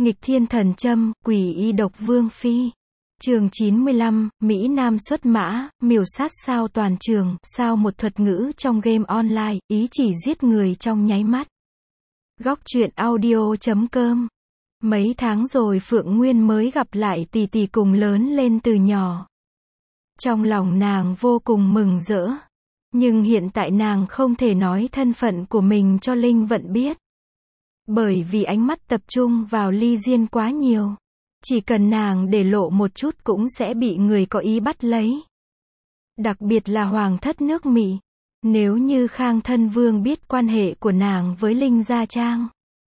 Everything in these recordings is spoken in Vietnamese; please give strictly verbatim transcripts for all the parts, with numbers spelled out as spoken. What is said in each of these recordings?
Nghịch thiên thần châm, quỷ y độc vương phi. Chương chín mươi lăm, Mỹ Nam xuất mã, miểu sát sao toàn trường, sao một thuật ngữ trong game online, ý chỉ giết người trong nháy mắt. Góc truyện audio chấm com. Mấy tháng rồi Phượng Nguyên mới gặp lại tỷ tỷ cùng lớn lên từ nhỏ. Trong lòng nàng vô cùng mừng rỡ. Nhưng hiện tại nàng không thể nói thân phận của mình cho Linh Vận biết. Bởi vì ánh mắt tập trung vào Ly Diên quá nhiều. Chỉ cần nàng để lộ một chút cũng sẽ bị người có ý bắt lấy. Đặc biệt là hoàng thất nước Mỹ. Nếu như Khang Thân Vương biết quan hệ của nàng với Linh Gia Trang,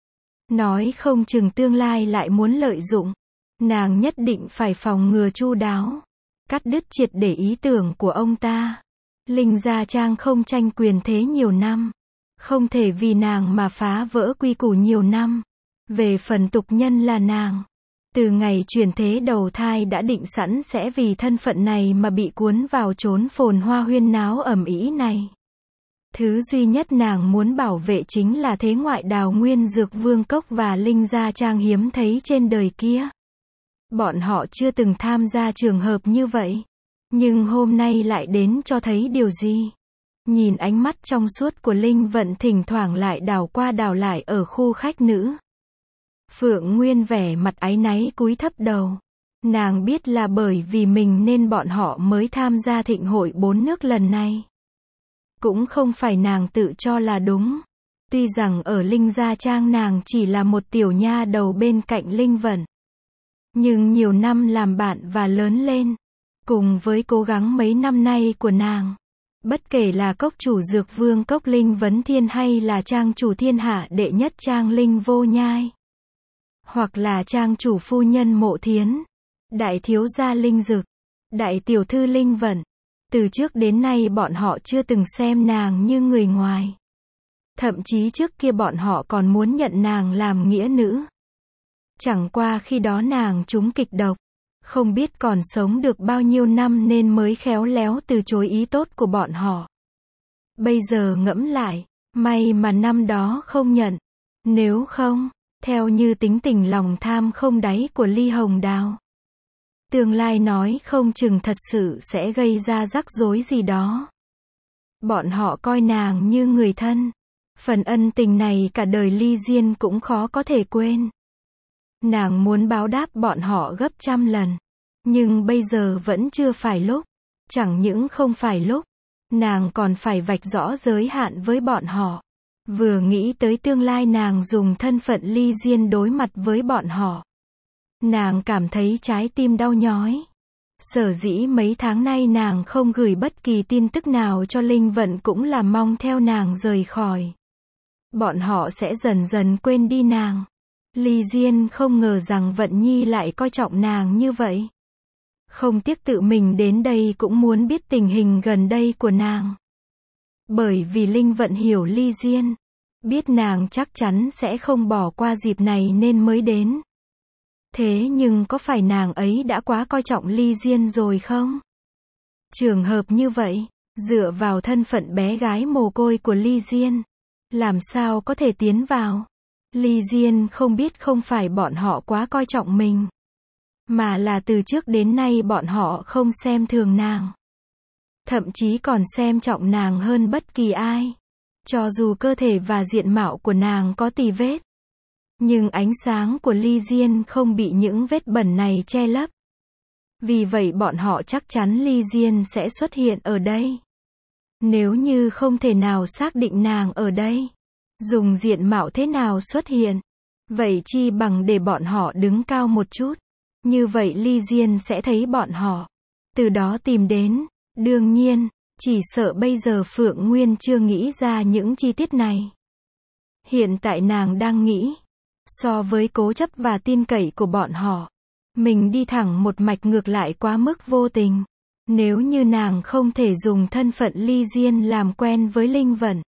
nói không chừng tương lai lại muốn lợi dụng. Nàng nhất định phải phòng ngừa chu đáo. Cắt đứt triệt để ý tưởng của ông ta. Linh Gia Trang không tranh quyền thế nhiều năm. Không thể vì nàng mà phá vỡ quy củ nhiều năm. Về phần tục nhân là nàng. Từ ngày chuyển thế đầu thai đã định sẵn sẽ vì thân phận này mà bị cuốn vào chốn phồn hoa huyên náo ầm ĩ này. Thứ duy nhất nàng muốn bảo vệ chính là thế ngoại đào nguyên dược vương cốc và Linh Gia Trang hiếm thấy trên đời kia. Bọn họ chưa từng tham gia trường hợp như vậy. Nhưng hôm nay lại đến cho thấy điều gì? Nhìn ánh mắt trong suốt của Linh Vận thỉnh thoảng lại đảo qua đảo lại ở khu khách nữ. Phượng Nguyên vẻ mặt áy náy cúi thấp đầu. Nàng biết là bởi vì mình nên bọn họ mới tham gia thịnh hội bốn nước lần này. Cũng không phải nàng tự cho là đúng. Tuy rằng ở Linh Gia Trang nàng chỉ là một tiểu nha đầu bên cạnh Linh Vận. Nhưng nhiều năm làm bạn và lớn lên. Cùng với cố gắng mấy năm nay của nàng. Bất kể là cốc chủ dược vương cốc Linh Vấn Thiên hay là trang chủ thiên hạ đệ nhất trang Linh Vô Nhai. Hoặc là trang chủ phu nhân Mộ Thiến. Đại thiếu gia Linh Dực. Đại tiểu thư Linh Vận. Từ trước đến nay bọn họ chưa từng xem nàng như người ngoài. Thậm chí trước kia bọn họ còn muốn nhận nàng làm nghĩa nữ. Chẳng qua khi đó nàng trúng kịch độc. Không biết còn sống được bao nhiêu năm nên mới khéo léo từ chối ý tốt của bọn họ. Bây giờ ngẫm lại, may mà năm đó không nhận. Nếu không, theo như tính tình lòng tham không đáy của Ly Hồng Đào, tương lai nói không chừng thật sự sẽ gây ra rắc rối gì đó. Bọn họ coi nàng như người thân. Phần ân tình này cả đời Ly Diên cũng khó có thể quên. Nàng muốn báo đáp bọn họ gấp trăm lần. Nhưng bây giờ vẫn chưa phải lúc. Chẳng những không phải lúc. Nàng còn phải vạch rõ giới hạn với bọn họ. Vừa nghĩ tới tương lai nàng dùng thân phận Ly Diên đối mặt với bọn họ. Nàng cảm thấy trái tim đau nhói. Sở dĩ mấy tháng nay nàng không gửi bất kỳ tin tức nào cho Linh Vận cũng là mong theo nàng rời khỏi. Bọn họ sẽ dần dần quên đi nàng. Ly Diên không ngờ rằng Vận Nhi lại coi trọng nàng như vậy. Không tiếc tự mình đến đây cũng muốn biết tình hình gần đây của nàng. Bởi vì Linh Vận hiểu Ly Diên. Biết nàng chắc chắn sẽ không bỏ qua dịp này nên mới đến. Thế nhưng có phải nàng ấy đã quá coi trọng Ly Diên rồi không? Trường hợp như vậy, dựa vào thân phận bé gái mồ côi của Ly Diên, làm sao có thể tiến vào? Ly Diên không biết không phải bọn họ quá coi trọng mình, mà là từ trước đến nay bọn họ không xem thường nàng. Thậm chí còn xem trọng nàng hơn bất kỳ ai. Cho dù cơ thể và diện mạo của nàng có tì vết. Nhưng ánh sáng của Ly Diên không bị những vết bẩn này che lấp. Vì vậy bọn họ chắc chắn Ly Diên sẽ xuất hiện ở đây. Nếu như không thể nào xác định nàng ở đây, dùng diện mạo thế nào xuất hiện, vậy chi bằng để bọn họ đứng cao một chút. Như vậy Ly Diên sẽ thấy bọn họ, từ đó tìm đến. Đương nhiên, chỉ sợ bây giờ Phượng Nguyên chưa nghĩ ra những chi tiết này. Hiện tại nàng đang nghĩ, so với cố chấp và tin cậy của bọn họ, mình đi thẳng một mạch ngược lại quá mức vô tình. Nếu như nàng không thể dùng thân phận Ly Diên làm quen với Linh Vận,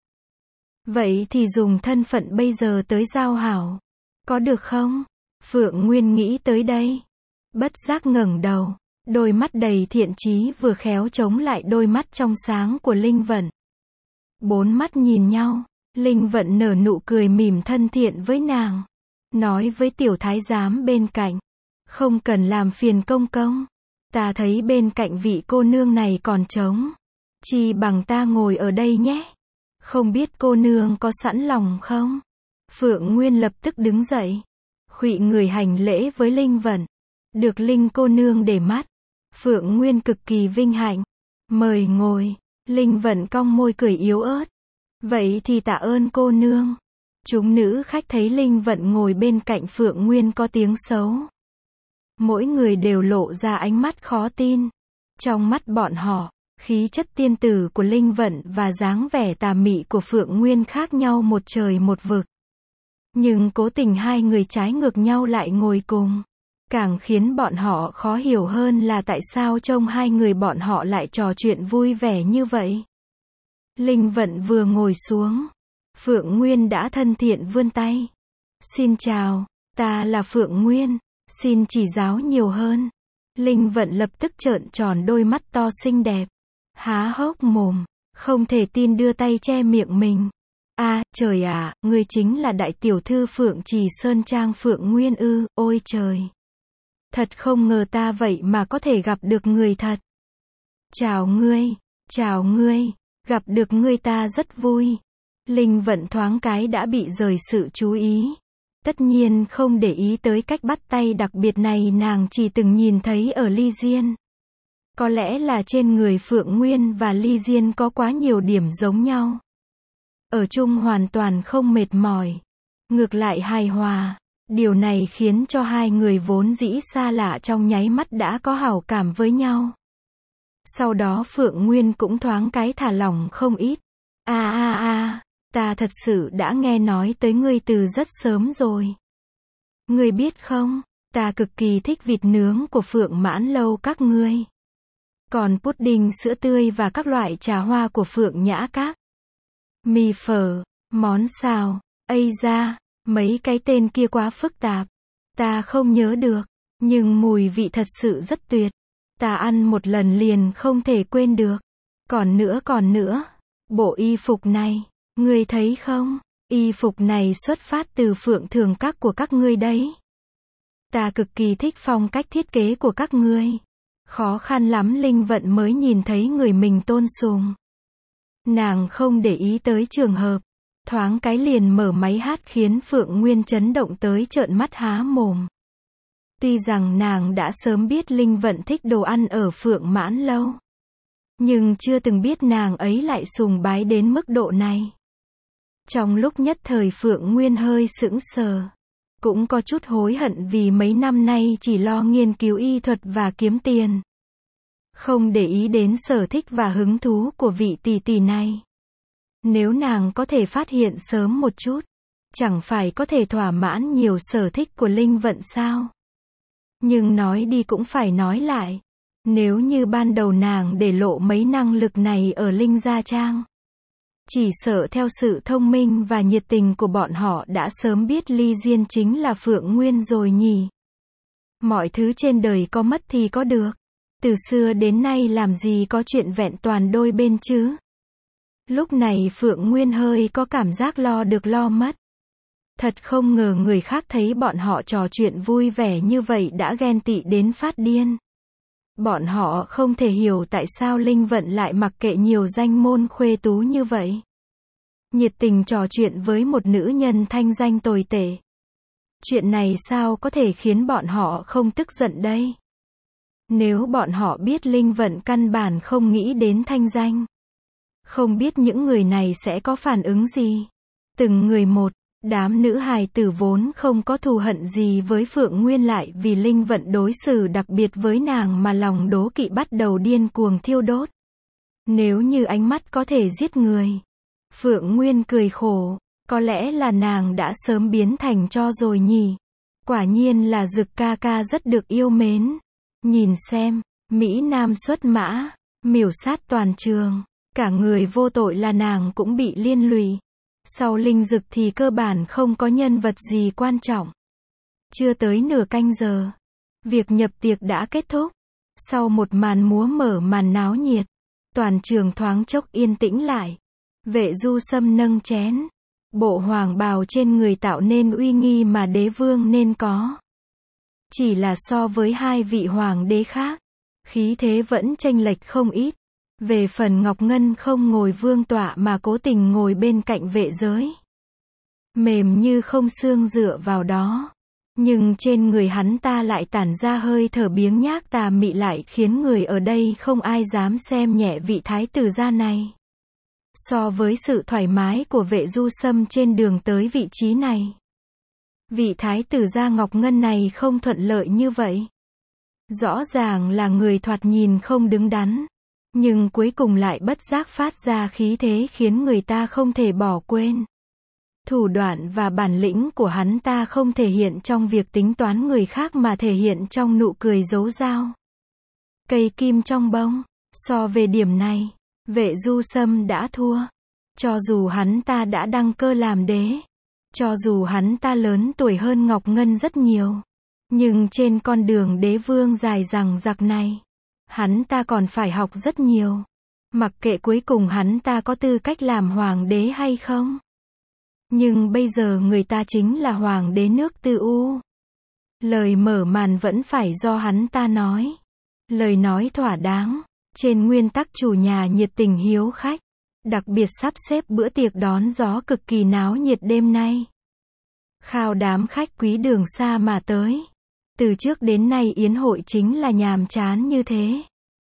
vậy thì dùng thân phận bây giờ tới giao hảo. Có được không? Phượng Nguyên nghĩ tới đây. Bất giác ngẩng đầu. Đôi mắt đầy thiện chí vừa khéo chống lại đôi mắt trong sáng của Linh Vận. Bốn mắt nhìn nhau. Linh Vận nở nụ cười mỉm thân thiện với nàng. nói với tiểu thái giám bên cạnh, không cần làm phiền công công, ta thấy bên cạnh vị cô nương này còn trống, chi bằng ta ngồi ở đây nhé, không biết cô nương có sẵn lòng không? Phượng Nguyên lập tức đứng dậy, khuỵu người hành lễ với Linh Vận, được Linh cô nương để mắt, Phượng Nguyên cực kỳ vinh hạnh, mời ngồi. Linh Vận cong môi cười yếu ớt, vậy thì tạ ơn cô nương. Chúng nữ khách thấy Linh Vận ngồi bên cạnh Phượng Nguyên có tiếng xấu, mỗi người đều lộ ra ánh mắt khó tin. Trong mắt bọn họ, khí chất tiên tử của Linh Vận và dáng vẻ tà mị của Phượng Nguyên khác nhau một trời một vực. Nhưng cố tình hai người trái ngược nhau lại ngồi cùng. Càng khiến bọn họ khó hiểu hơn là tại sao trông hai người bọn họ lại trò chuyện vui vẻ như vậy. Linh Vận vừa ngồi xuống, Phượng Nguyên đã thân thiện vươn tay. Xin chào, ta là Phượng Nguyên, xin chỉ giáo nhiều hơn. Linh Vận lập tức trợn tròn đôi mắt to xinh đẹp, há hốc mồm, không thể tin đưa tay che miệng mình. A, à, trời ạ, à, ngươi chính là đại tiểu thư Phượng Trì Sơn Trang Phượng Nguyên ư, ôi trời. Thật không ngờ ta vậy mà có thể gặp được người thật. Chào ngươi, chào ngươi, gặp được ngươi ta rất vui. Linh Vận thoáng cái đã bị rời sự chú ý. Tất nhiên không để ý tới cách bắt tay đặc biệt này nàng chỉ từng nhìn thấy ở Ly Diên. Có lẽ là trên người Phượng Nguyên và Ly Diên có quá nhiều điểm giống nhau. Ở chung hoàn toàn không mệt mỏi, ngược lại hài hòa. Điều này khiến cho hai người vốn dĩ xa lạ trong nháy mắt đã có hảo cảm với nhau. Sau đó Phượng Nguyên cũng thoáng cái thả lỏng không ít. A a a, ta thật sự đã nghe nói tới ngươi từ rất sớm rồi. Ngươi biết không, ta cực kỳ thích vịt nướng của Phượng Mãn Lâu các ngươi. Còn pudding sữa tươi và các loại trà hoa của Phượng Nhã Các. Mì phở, món xào, ây da. Mấy cái tên kia quá phức tạp, ta không nhớ được, nhưng mùi vị thật sự rất tuyệt. Ta ăn một lần liền không thể quên được. Còn nữa còn nữa, bộ y phục này, ngươi thấy không? Y phục này xuất phát từ Phượng Thường Các của các ngươi đấy. Ta cực kỳ thích phong cách thiết kế của các ngươi. Khó khăn lắm Linh Vận mới nhìn thấy người mình tôn sùng. Nàng không để ý tới trường hợp. Thoáng cái liền mở máy hát khiến Phượng Nguyên chấn động tới trợn mắt há mồm. Tuy rằng nàng đã sớm biết Linh Vận thích đồ ăn ở Phượng Mãn Lâu, nhưng chưa từng biết nàng ấy lại sùng bái đến mức độ này. Trong lúc nhất thời Phượng Nguyên hơi sững sờ, cũng có chút hối hận vì mấy năm nay chỉ lo nghiên cứu y thuật và kiếm tiền, không để ý đến sở thích và hứng thú của vị tỷ tỷ này. Nếu nàng có thể phát hiện sớm một chút, chẳng phải có thể thỏa mãn nhiều sở thích của Linh Vận sao? Nhưng nói đi cũng phải nói lại. Nếu như ban đầu nàng để lộ mấy năng lực này ở Linh Gia Trang, chỉ sợ theo sự thông minh và nhiệt tình của bọn họ đã sớm biết Ly Diên chính là Phượng Nguyên rồi nhỉ. Mọi thứ trên đời có mất thì có được. Từ xưa đến nay làm gì có chuyện vẹn toàn đôi bên chứ? Lúc này Phượng Nguyên hơi có cảm giác lo được lo mất. Thật không ngờ người khác thấy bọn họ trò chuyện vui vẻ như vậy đã ghen tị đến phát điên. Bọn họ không thể hiểu tại sao Linh Vận lại mặc kệ nhiều danh môn khuê tú như vậy. Nhiệt tình trò chuyện với một nữ nhân thanh danh tồi tệ. Chuyện này sao có thể khiến bọn họ không tức giận đây? Nếu bọn họ biết Linh Vận căn bản không nghĩ đến thanh danh, không biết những người này sẽ có phản ứng gì. Từng người một, đám nữ hài tử vốn không có thù hận gì với Phượng Nguyên lại vì Linh Vận đối xử đặc biệt với nàng mà lòng đố kỵ bắt đầu điên cuồng thiêu đốt. Nếu như ánh mắt có thể giết người. Phượng Nguyên cười khổ, có lẽ là nàng đã sớm biến thành tro rồi nhỉ. Quả nhiên là Dực ca ca rất được yêu mến. Nhìn xem, Mỹ Nam xuất mã, miểu sát toàn trường. Cả người vô tội là nàng cũng bị liên lụy. Sau Linh Dực thì cơ bản không có nhân vật gì quan trọng. Chưa tới nửa canh giờ, việc nhập tiệc đã kết thúc. Sau một màn múa mở màn náo nhiệt, toàn trường thoáng chốc yên tĩnh lại. Vệ Du Sâm nâng chén, Bộ hoàng bào trên người tạo nên uy nghi mà đế vương nên có. Chỉ là so với hai vị hoàng đế khác, khí thế vẫn chênh lệch không ít. Về phần Ngọc Ngân không ngồi vương tọa mà cố tình ngồi bên cạnh vệ giới. Mềm như không xương dựa vào đó. Nhưng trên người hắn ta lại tản ra hơi thở biếng nhác tà mị lại khiến người ở đây không ai dám xem nhẹ vị thái tử gia này. So với sự thoải mái của vệ du sâm trên đường tới vị trí này, vị thái tử gia Ngọc Ngân này không thuận lợi như vậy. Rõ ràng là người thoạt nhìn không đứng đắn, nhưng cuối cùng lại bất giác phát ra khí thế khiến người ta không thể bỏ quên. Thủ đoạn và bản lĩnh của hắn ta không thể hiện trong việc tính toán người khác mà thể hiện trong nụ cười giấu dao. Cây kim trong bông. So về điểm này, vệ du sâm đã thua. Cho dù hắn ta đã đăng cơ làm đế, cho dù hắn ta lớn tuổi hơn Ngọc Ngân rất nhiều, nhưng trên con đường đế vương dài dằng dặc này, hắn ta còn phải học rất nhiều. Mặc kệ cuối cùng hắn ta có tư cách làm hoàng đế hay không. Nhưng bây giờ người ta chính là hoàng đế nước Tư U. Lời mở màn vẫn phải do hắn ta nói. Lời nói thỏa đáng. Trên nguyên tắc chủ nhà nhiệt tình hiếu khách. Đặc biệt sắp xếp bữa tiệc đón gió cực kỳ náo nhiệt đêm nay. Khao đám khách quý đường xa mà tới. Từ trước đến nay yến hội chính là nhàm chán như thế.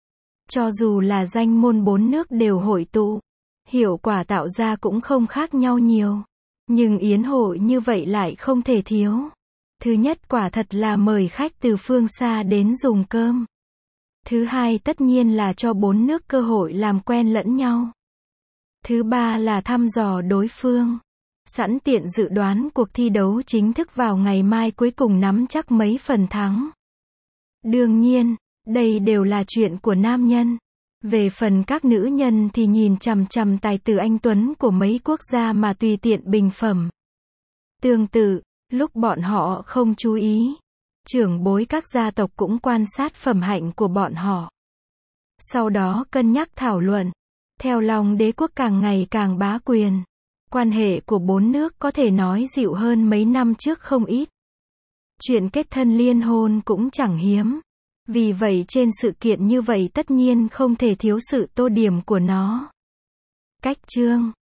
Cho dù là danh môn bốn nước đều hội tụ, hiệu quả tạo ra cũng không khác nhau nhiều. Nhưng yến hội như vậy lại không thể thiếu. Thứ nhất quả thật là mời khách từ phương xa đến dùng cơm. Thứ hai tất nhiên là cho bốn nước cơ hội làm quen lẫn nhau. Thứ ba là thăm dò đối phương. Sẵn tiện dự đoán cuộc thi đấu chính thức vào ngày mai cuối cùng nắm chắc mấy phần thắng. Đương nhiên, đây đều là chuyện của nam nhân. Về phần các nữ nhân thì nhìn chằm chằm tài tử anh tuấn của mấy quốc gia mà tùy tiện bình phẩm. Tương tự, lúc bọn họ không chú ý, trưởng bối các gia tộc cũng quan sát phẩm hạnh của bọn họ. Sau đó cân nhắc thảo luận. Theo lòng đế quốc càng ngày càng bá quyền, quan hệ của bốn nước có thể nói dịu hơn mấy năm trước không ít. Chuyện kết thân liên hôn cũng chẳng hiếm. Vì vậy trên sự kiện như vậy tất nhiên không thể thiếu sự tô điểm của nó. Cách chương